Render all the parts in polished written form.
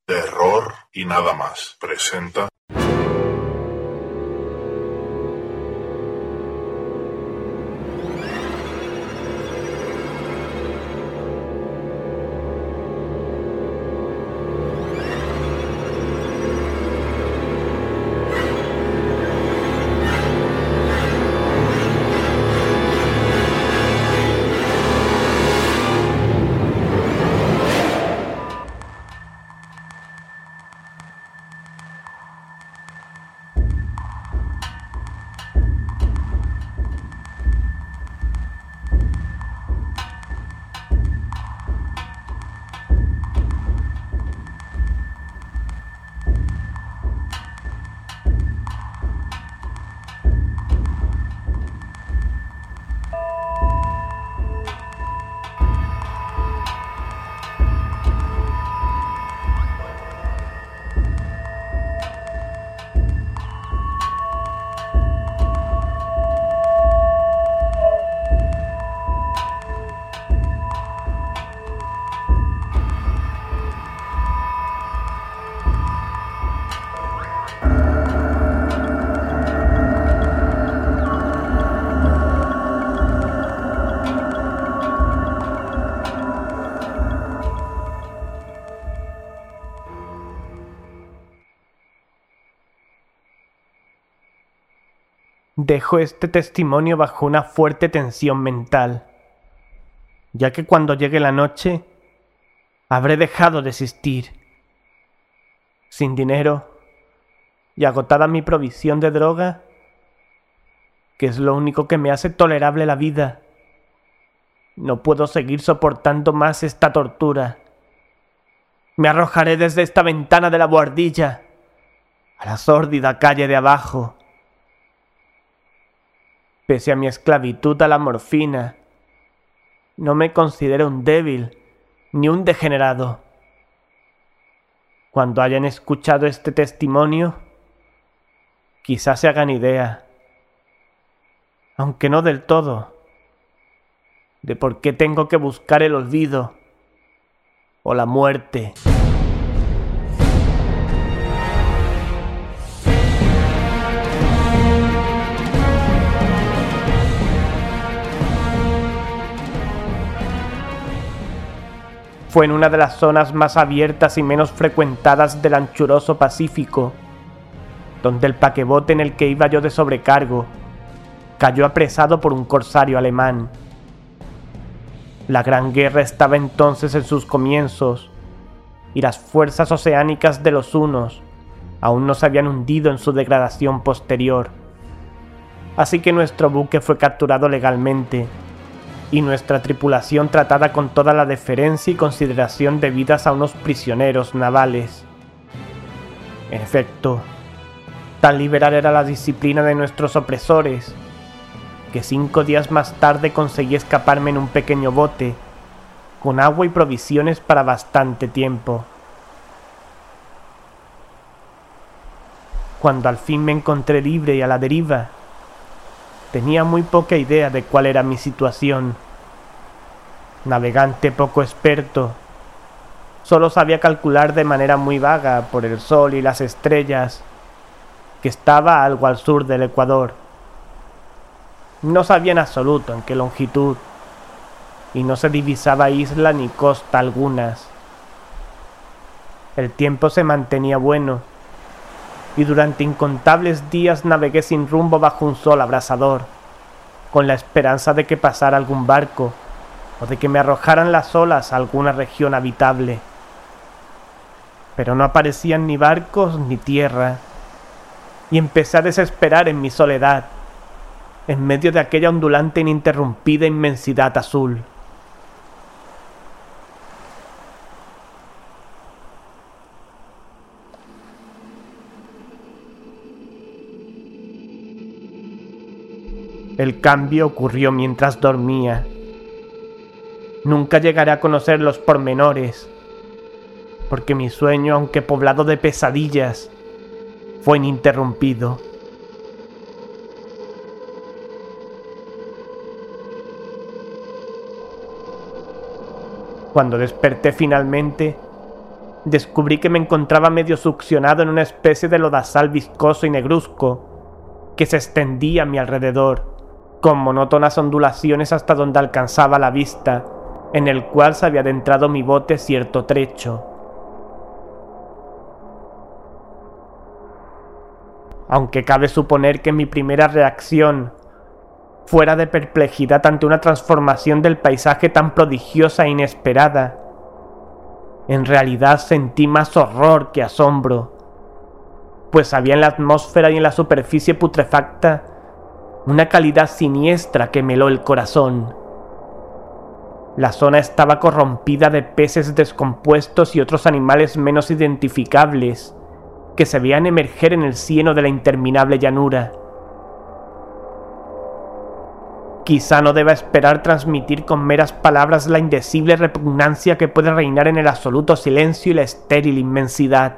Terror y nada más. Presenta. Dejo este testimonio bajo una fuerte tensión mental, ya que cuando llegue la noche habré dejado de existir. Sin dinero y agotada mi provisión de droga, que es lo único que me hace tolerable la vida, no puedo seguir soportando más esta tortura. Me arrojaré desde esta ventana de la buhardilla a la sórdida calle de abajo. Pese a mi esclavitud a la morfina, no me considero un débil ni un degenerado. Cuando hayan escuchado este testimonio, quizás se hagan idea, aunque no del todo, de por qué tengo que buscar el olvido o la muerte. Fue en una de las zonas más abiertas y menos frecuentadas del anchuroso Pacífico, donde el paquebote en el que iba yo de sobrecargo cayó apresado por un corsario alemán. La Gran Guerra estaba entonces en sus comienzos, y las fuerzas oceánicas de los hunos aún no se habían hundido en su degradación posterior. Así que nuestro buque fue capturado legalmente, y nuestra tripulación tratada con toda la deferencia y consideración debidas a unos prisioneros navales. En efecto, tan liberal era la disciplina de nuestros opresores, que 5 días más tarde conseguí escaparme en un pequeño bote, con agua y provisiones para bastante tiempo. Cuando al fin me encontré libre y a la deriva, tenía muy poca idea de cuál era mi situación. Navegante poco experto, solo sabía calcular de manera muy vaga por el sol y las estrellas que estaba algo al sur del Ecuador. No sabía en absoluto en qué longitud, y no se divisaba isla ni costa algunas. El tiempo se mantenía bueno, y durante incontables días navegué sin rumbo bajo un sol abrasador, con la esperanza de que pasara algún barco o de que me arrojaran las olas a alguna región habitable. Pero no aparecían ni barcos ni tierra, y empecé a desesperar en mi soledad, en medio de aquella ondulante e ininterrumpida inmensidad azul. El cambio ocurrió mientras dormía. Nunca llegaré a conocer los pormenores, porque mi sueño, aunque poblado de pesadillas, fue ininterrumpido. Cuando desperté finalmente, descubrí que me encontraba medio succionado en una especie de lodazal viscoso y negruzco que se extendía a mi alrededor, con monótonas ondulaciones hasta donde alcanzaba la vista, en el cual se había adentrado mi bote cierto trecho. Aunque cabe suponer que mi primera reacción fuera de perplejidad ante una transformación del paisaje tan prodigiosa e inesperada, en realidad sentí más horror que asombro, pues había en la atmósfera y en la superficie putrefacta una calidad siniestra que me heló el corazón. La zona estaba corrompida de peces descompuestos y otros animales menos identificables que se veían emerger en el cieno de la interminable llanura. Quizá no deba esperar transmitir con meras palabras la indecible repugnancia que puede reinar en el absoluto silencio y la estéril inmensidad.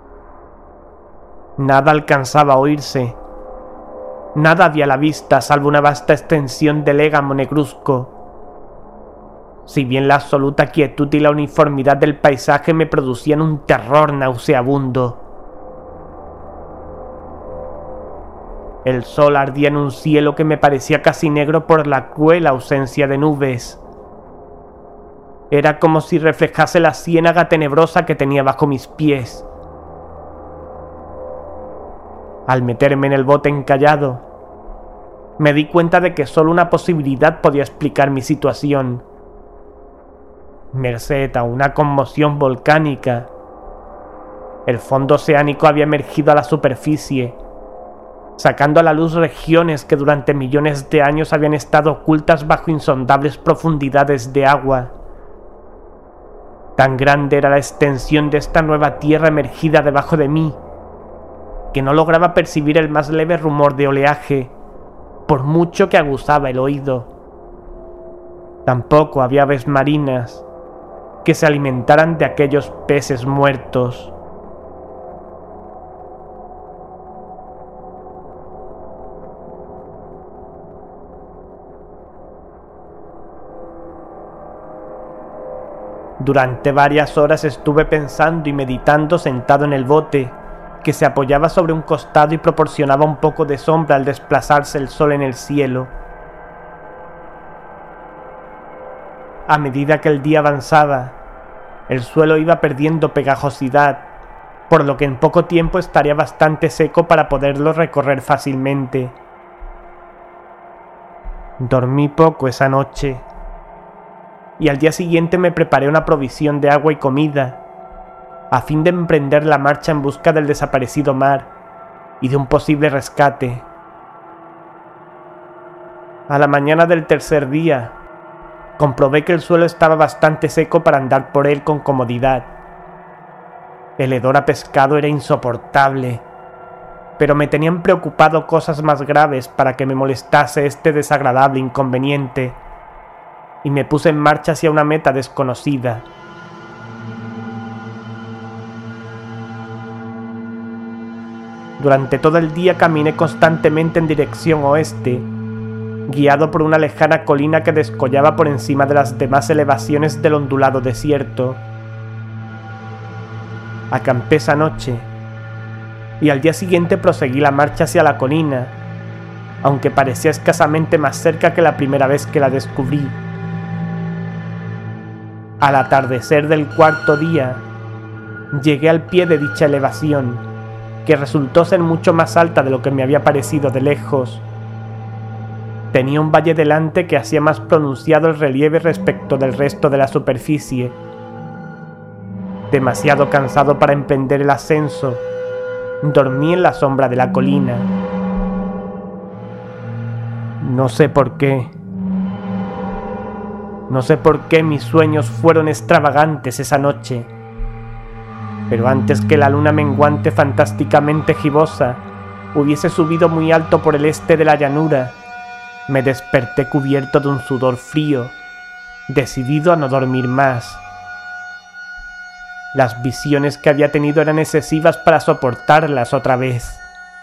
Nada alcanzaba a oírse. Nada había a la vista salvo una vasta extensión de légamo negruzco. Si bien la absoluta quietud y la uniformidad del paisaje me producían un terror nauseabundo. El sol ardía en un cielo que me parecía casi negro por la cruel ausencia de nubes. Era como si reflejase la ciénaga tenebrosa que tenía bajo mis pies. Al meterme en el bote encallado, me di cuenta de que solo una posibilidad podía explicar mi situación. Merced a una conmoción volcánica, el fondo oceánico había emergido a la superficie, sacando a la luz regiones que durante millones de años habían estado ocultas bajo insondables profundidades de agua. Tan grande era la extensión de esta nueva tierra emergida debajo de mí, que no lograba percibir el más leve rumor de oleaje, por mucho que aguzaba el oído. Tampoco había aves marinas que se alimentaran de aquellos peces muertos. Durante varias horas estuve pensando y meditando sentado en el bote, que se apoyaba sobre un costado y proporcionaba un poco de sombra al desplazarse el sol en el cielo. A medida que el día avanzaba, el suelo iba perdiendo pegajosidad, por lo que en poco tiempo estaría bastante seco para poderlo recorrer fácilmente. Dormí poco esa noche, y al día siguiente me preparé una provisión de agua y comida, a fin de emprender la marcha en busca del desaparecido mar y de un posible rescate. A la mañana del tercer día, comprobé que el suelo estaba bastante seco para andar por él con comodidad. El hedor a pescado era insoportable, pero me tenían preocupado cosas más graves para que me molestase este desagradable inconveniente, y me puse en marcha hacia una meta desconocida. Durante todo el día caminé constantemente en dirección oeste, guiado por una lejana colina que descollaba por encima de las demás elevaciones del ondulado desierto. Acampé esa noche, y al día siguiente proseguí la marcha hacia la colina, aunque parecía escasamente más cerca que la primera vez que la descubrí. Al atardecer del cuarto día, llegué al pie de dicha elevación, que resultó ser mucho más alta de lo que me había parecido de lejos. Tenía un valle delante que hacía más pronunciado el relieve respecto del resto de la superficie. Demasiado cansado para emprender el ascenso, dormí en la sombra de la colina. No sé por qué mis sueños fueron extravagantes esa noche, pero antes que la luna menguante fantásticamente gibosa hubiese subido muy alto por el este de la llanura, me desperté cubierto de un sudor frío, decidido a no dormir más. Las visiones que había tenido eran excesivas para soportarlas otra vez.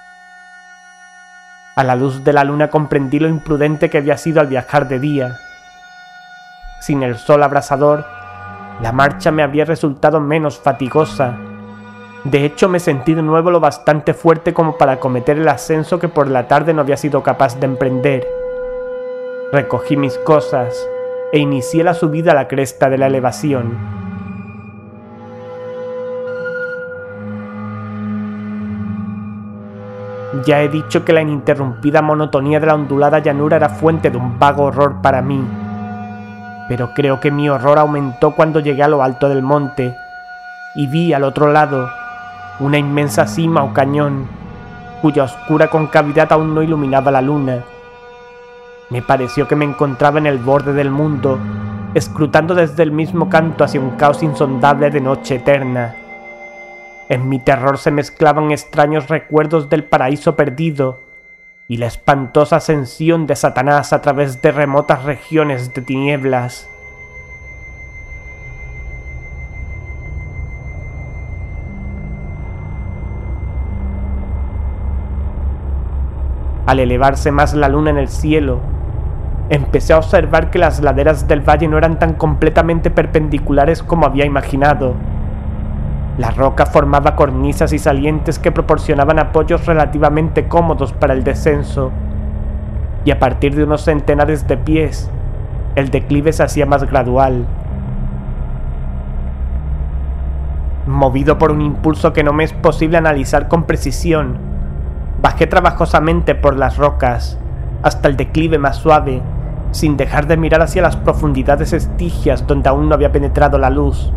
A la luz de la luna comprendí lo imprudente que había sido al viajar de día. Sin el sol abrasador, La marcha me habría resultado menos fatigosa. De hecho, me sentí de nuevo lo bastante fuerte como para acometer el ascenso que por la tarde no había sido capaz de emprender. Recogí mis cosas e inicié la subida a la cresta de la elevación. Ya he dicho que la ininterrumpida monotonía de la ondulada llanura era fuente de un vago horror para mí, pero creo que mi horror aumentó cuando llegué a lo alto del monte y vi al otro lado una inmensa cima o cañón, cuya oscura concavidad aún no iluminaba la luna. Me pareció que me encontraba en el borde del mundo, escrutando desde el mismo canto hacia un caos insondable de noche eterna. En mi terror se mezclaban extraños recuerdos del paraíso perdido y la espantosa ascensión de Satanás a través de remotas regiones de tinieblas. Al elevarse más la luna en el cielo, empecé a observar que las laderas del valle no eran tan completamente perpendiculares como había imaginado. La roca formaba cornisas y salientes que proporcionaban apoyos relativamente cómodos para el descenso, y a partir de unos centenares de pies, el declive se hacía más gradual. Movido por un impulso que no me es posible analizar con precisión, bajé trabajosamente por las rocas hasta el declive más suave, sin dejar de mirar hacia las profundidades estigias donde aún no había penetrado la luz.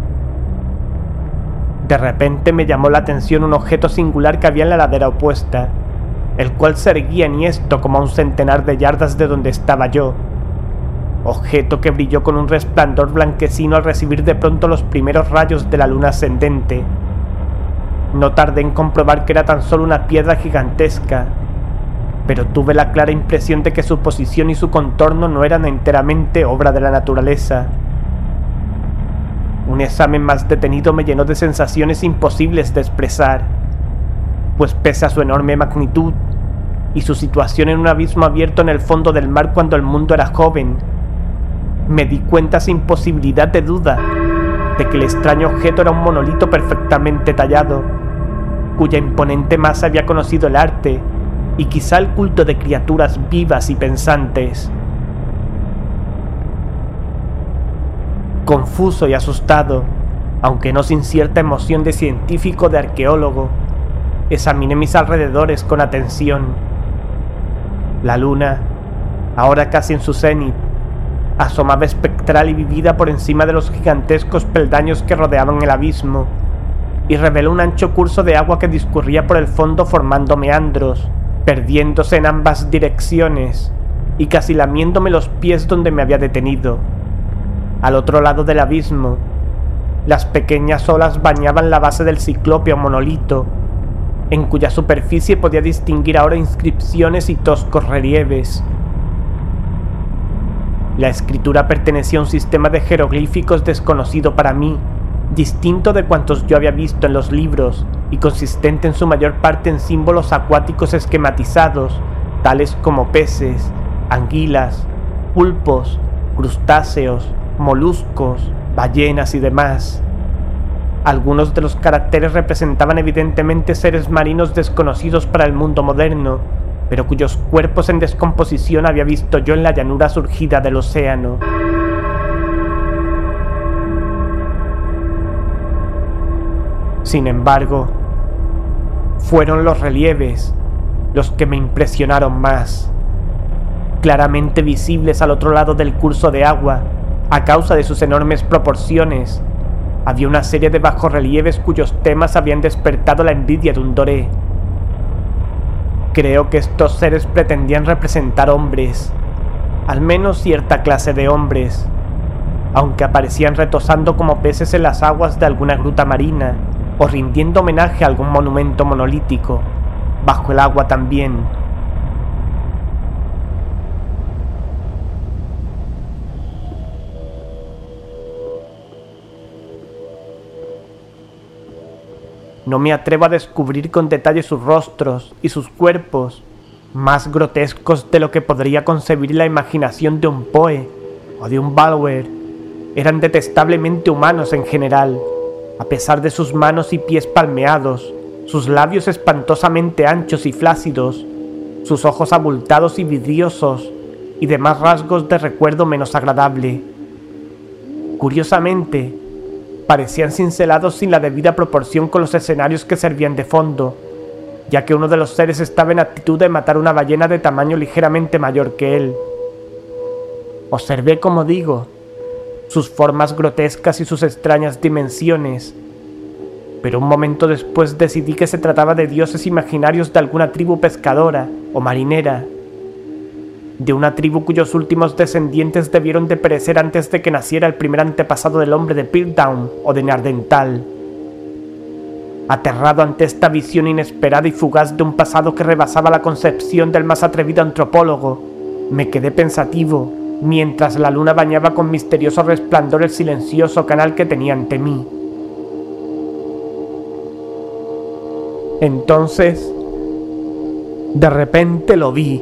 De repente me llamó la atención un objeto singular que había en la ladera opuesta, el cual se erguía enhiesto como a un centenar de yardas de donde estaba yo. Objeto que brilló con un resplandor blanquecino al recibir de pronto los primeros rayos de la luna ascendente. No tardé en comprobar que era tan solo una piedra gigantesca, pero tuve la clara impresión de que su posición y su contorno no eran enteramente obra de la naturaleza. Un examen más detenido me llenó de sensaciones imposibles de expresar, pues pese a su enorme magnitud y su situación en un abismo abierto en el fondo del mar cuando el mundo era joven, me di cuenta sin posibilidad de duda de que el extraño objeto era un monolito perfectamente tallado, cuya imponente masa había conocido el arte y quizá el culto de criaturas vivas y pensantes. Confuso y asustado, aunque no sin cierta emoción de científico o de arqueólogo, examiné mis alrededores con atención. La luna, ahora casi en su cenit, asomaba espectral y vivida por encima de los gigantescos peldaños que rodeaban el abismo, y reveló un ancho curso de agua que discurría por el fondo formando meandros, perdiéndose en ambas direcciones, y casi lamiéndome los pies donde me había detenido. Al otro lado del abismo, las pequeñas olas bañaban la base del ciclópeo monolito, en cuya superficie podía distinguir ahora inscripciones y toscos relieves. La escritura pertenecía a un sistema de jeroglíficos desconocido para mí, distinto de cuantos yo había visto en los libros y consistente en su mayor parte en símbolos acuáticos esquematizados, tales como peces, anguilas, pulpos, crustáceos, moluscos, ballenas y demás. Algunos de los caracteres representaban evidentemente seres marinos desconocidos para el mundo moderno, pero cuyos cuerpos en descomposición había visto yo en la llanura surgida del océano. Sin embargo, fueron los relieves los que me impresionaron más. Claramente visibles al otro lado del curso de agua, a causa de sus enormes proporciones, había una serie de bajorrelieves cuyos temas habían despertado la envidia de un doré. Creo que estos seres pretendían representar hombres, al menos cierta clase de hombres, aunque aparecían retosando como peces en las aguas de alguna gruta marina o rindiendo homenaje a algún monumento monolítico, bajo el agua también. No me atrevo a descubrir con detalle sus rostros y sus cuerpos, más grotescos de lo que podría concebir la imaginación de un Poe o de un Bauer, eran detestablemente humanos en general, a pesar de sus manos y pies palmeados, sus labios espantosamente anchos y flácidos, sus ojos abultados y vidriosos, y demás rasgos de recuerdo menos agradable. Curiosamente, parecían cincelados sin la debida proporción con los escenarios que servían de fondo, ya que uno de los seres estaba en actitud de matar una ballena de tamaño ligeramente mayor que él. Observé, como digo, sus formas grotescas y sus extrañas dimensiones, pero un momento después decidí que se trataba de dioses imaginarios de alguna tribu pescadora o marinera, de una tribu cuyos últimos descendientes debieron de perecer antes de que naciera el primer antepasado del hombre de Piltdown o de Neandertal. Aterrado ante esta visión inesperada y fugaz de un pasado que rebasaba la concepción del más atrevido antropólogo, me quedé pensativo mientras la luna bañaba con misterioso resplandor el silencioso canal que tenía ante mí. Entonces, de repente lo vi.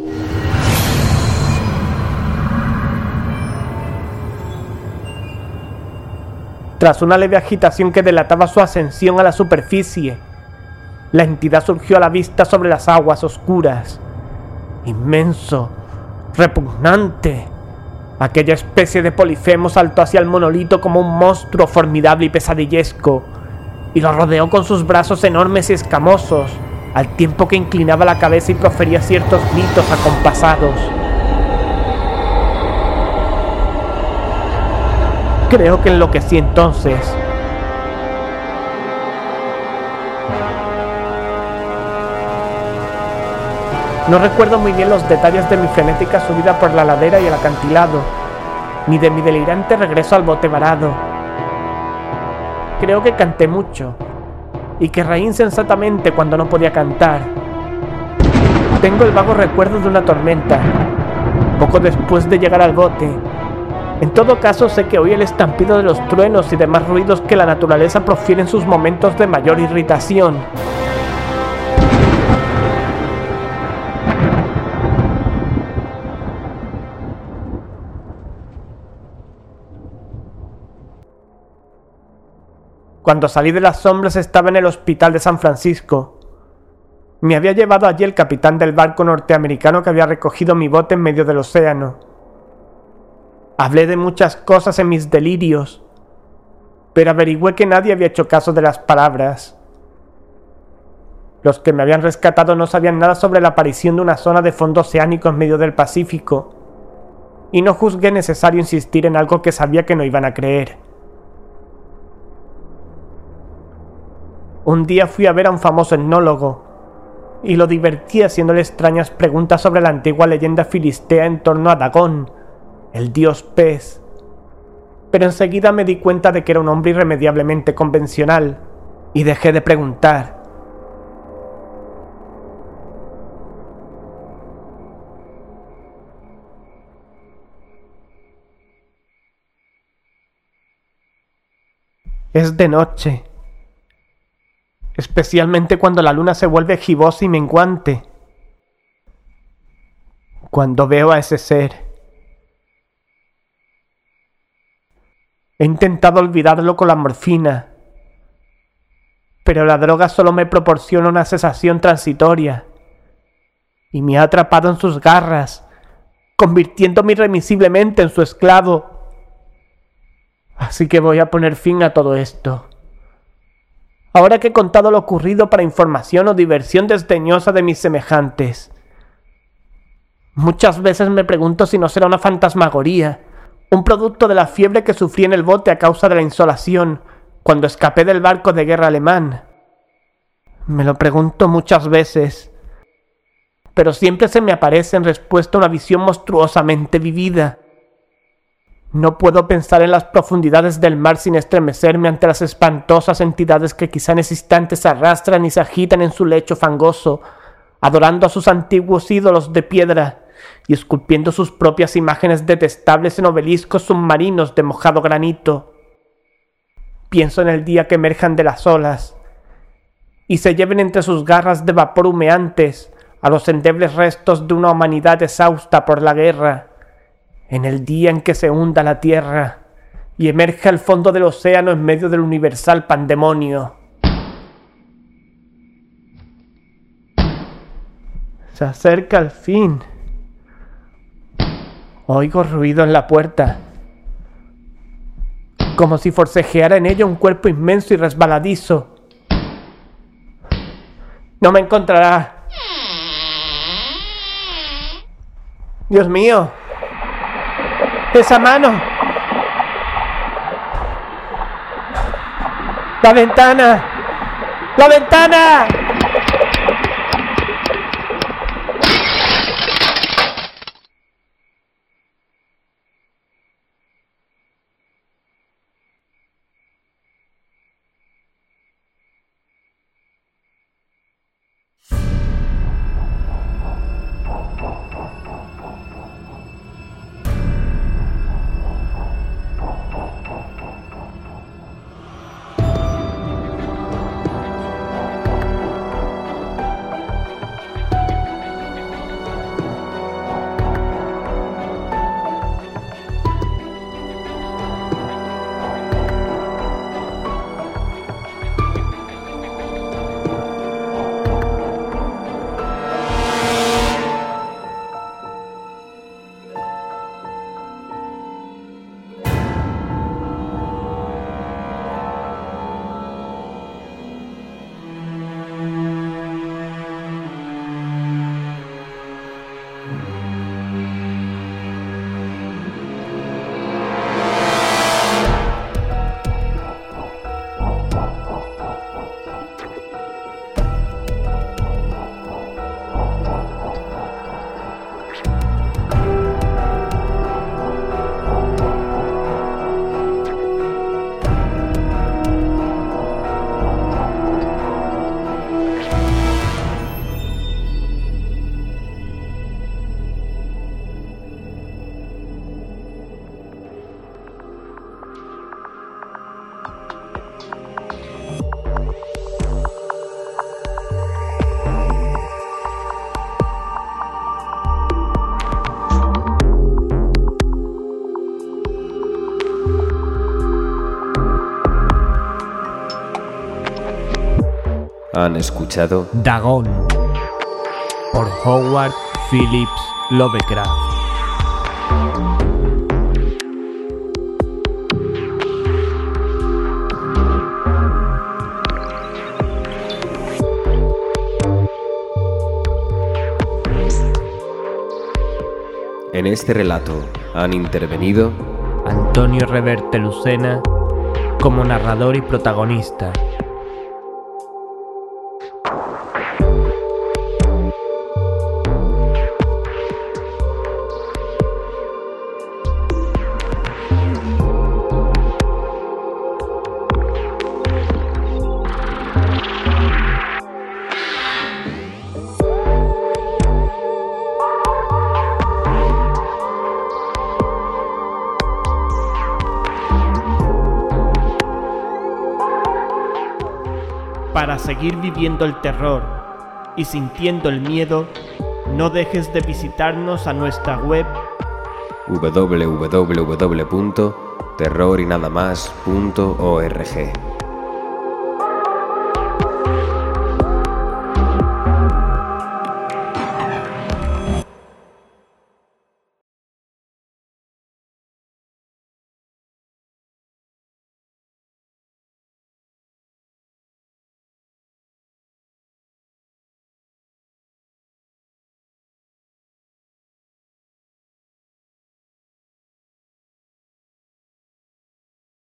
Tras una leve agitación que delataba su ascensión a la superficie, la entidad surgió a la vista sobre las aguas oscuras. Inmenso, repugnante. Aquella especie de Polifemo saltó hacia el monolito como un monstruo formidable y pesadillesco, y lo rodeó con sus brazos enormes y escamosos, al tiempo que inclinaba la cabeza y profería ciertos gritos acompasados. Creo que enloquecí entonces. No recuerdo muy bien los detalles de mi frenética subida por la ladera y el acantilado, ni de mi delirante regreso al bote varado. Creo que canté mucho, y que reí insensatamente cuando no podía cantar. Tengo el vago recuerdo de una tormenta, poco después de llegar al bote. En todo caso, sé que oí el estampido de los truenos y demás ruidos que la naturaleza profiere en sus momentos de mayor irritación. Cuando salí de las sombras estaba en el hospital de San Francisco. Me había llevado allí el capitán del barco norteamericano que había recogido mi bote en medio del océano. Hablé de muchas cosas en mis delirios, pero averigüé que nadie había hecho caso de las palabras. Los que me habían rescatado no sabían nada sobre la aparición de una zona de fondo oceánico en medio del Pacífico, y no juzgué necesario insistir en algo que sabía que no iban a creer. Un día fui a ver a un famoso etnólogo, y lo divertí haciéndole extrañas preguntas sobre la antigua leyenda filistea en torno a Dagón, el dios pez, pero enseguida me di cuenta de que era un hombre irremediablemente convencional, y dejé de preguntar. Es de noche, especialmente cuando la luna se vuelve gibosa y menguante. Cuando veo a ese ser, he intentado olvidarlo con la morfina, pero la droga solo me proporciona una sensación transitoria y me ha atrapado en sus garras, convirtiéndome irremisiblemente en su esclavo. Así que voy a poner fin a todo esto. Ahora que he contado lo ocurrido para información o diversión desdeñosa de mis semejantes, muchas veces me pregunto si no será una fantasmagoría, un producto de la fiebre que sufrí en el bote a causa de la insolación cuando escapé del barco de guerra alemán. Me lo pregunto muchas veces, pero siempre se me aparece en respuesta a una visión monstruosamente vivida. No puedo pensar en las profundidades del mar sin estremecerme ante las espantosas entidades que quizá en ese instante se arrastran y se agitan en su lecho fangoso, adorando a sus antiguos ídolos de piedra y esculpiendo sus propias imágenes detestables en obeliscos submarinos de mojado granito. Pienso en el día que emerjan de las olas y se lleven entre sus garras de vapor humeantes a los endebles restos de una humanidad exhausta por la guerra, en el día en que se hunda la tierra y emerge al fondo del océano en medio del universal pandemonio. Se acerca al fin. Oigo ruido en la puerta, como si forcejeara en ella un cuerpo inmenso y resbaladizo. No me encontrará. Dios mío. ¡Esa mano! ¡La ventana! ¡La ventana! Han escuchado Dagon por Howard Phillips Lovecraft. En este relato han intervenido Antonio Reverte Lucena como narrador y protagonista. Para seguir viviendo el terror y sintiendo el miedo, no dejes de visitarnos a nuestra web www.terrorinadamas.org.